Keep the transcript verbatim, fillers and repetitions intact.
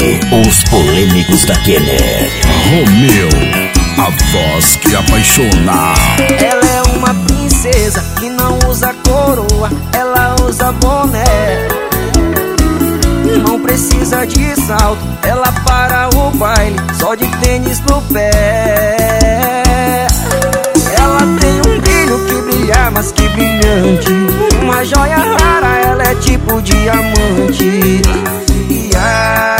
aqui, os polêmicos da Kenner. Romeu, a voz que apaixona. Ela é uma princesa que não usa coroa, ela usa boné. Não precisa de salto, ela para o baile só de tênis no pé. Ela tem um brilho que brilha, mas que brilhante. Uma joia rara, ela é tipo diamante. E a